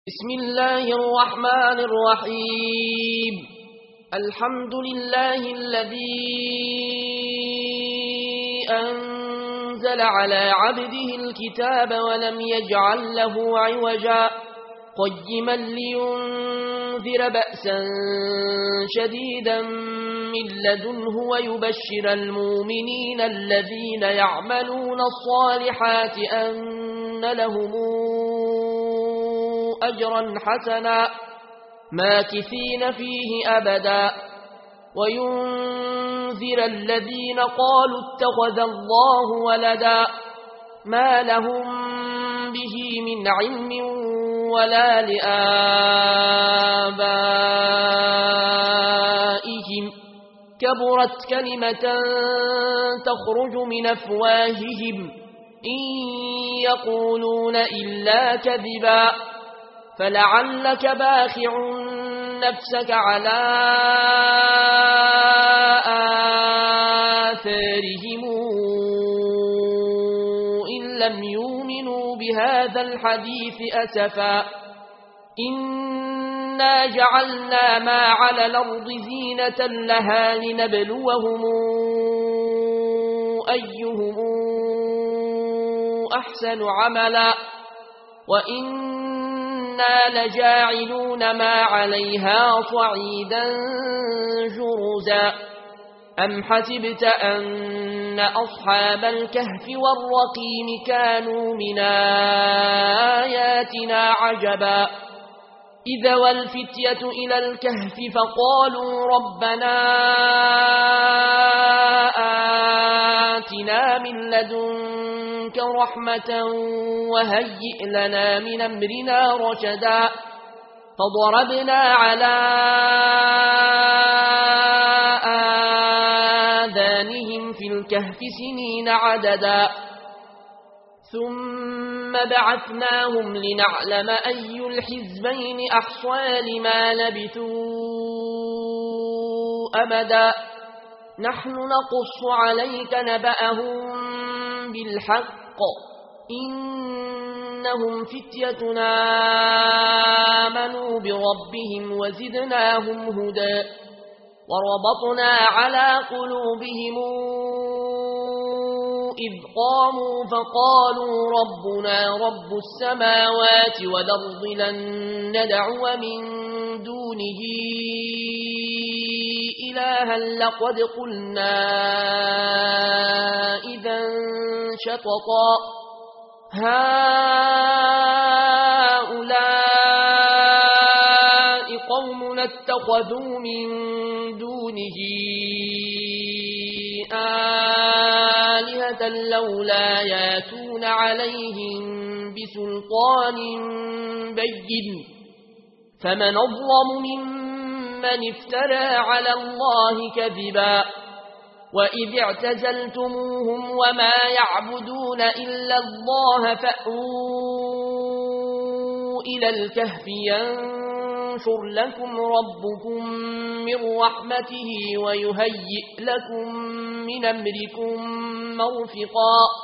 بسم الله الرحمن الرحيم. الحمد لله الذي أنزل على عبده الكتاب ولم يجعل له عوجا قيما لينذر بأسا شديدا من لدنه ويبشر المؤمنين الذين يعملون الصالحات أن لهم أجرا حسنا ماكثين فيه أبدا وينذر الذين قالوا اتخذ الله ولدا ما لهم به من علم ولا لآبائهم كبرت كلمة تخرج من أفواههم إن يقولون إلا كذبا فلعلك باخع نفسك على آثارهم إن لم يؤمنوا بهذا الحديث أسفا إنا جعلنا ما على الأرض زينة لها لنبلوهم أيهم أحسن عملا وإنا لجاعلون ما عليها صعيدا جرزا أم حسبت أن أصحاب الكهف والرقيم كانوا من آياتنا عجبا إذا والفتية إلى الكهف فقالوا ربنا آتنا من لدنك رحمة وهيئ لنا من أمرنا رشدا فضربنا على آذانهم في الكهف سنين عددا ثم بعثناهم لنعلم أي الحزبين أحصى لما لبثوا أمدا نحن نقص عليك نبأهم بالحق إنهم فتيتنا آمنوا بربهم وزدناهم هدى وربطنا على قلوبهم إذ قاموا فقالوا ربنا رب السماوات والأرض لن ندعو من دونه إلها لقد قلنا إذا شططا هؤلاء قوم اتخذوا من دونه آلهة لولا ياتون عليهم بسلطان بين فمن أظلم ممن افترى على الله كذبا وإذ اعتزلتموهم وما يعبدون إلا الله فأووا إلى الكهف ينشر لكم ربكم من رحمته ويهيئ لكم من أمركم مرفقا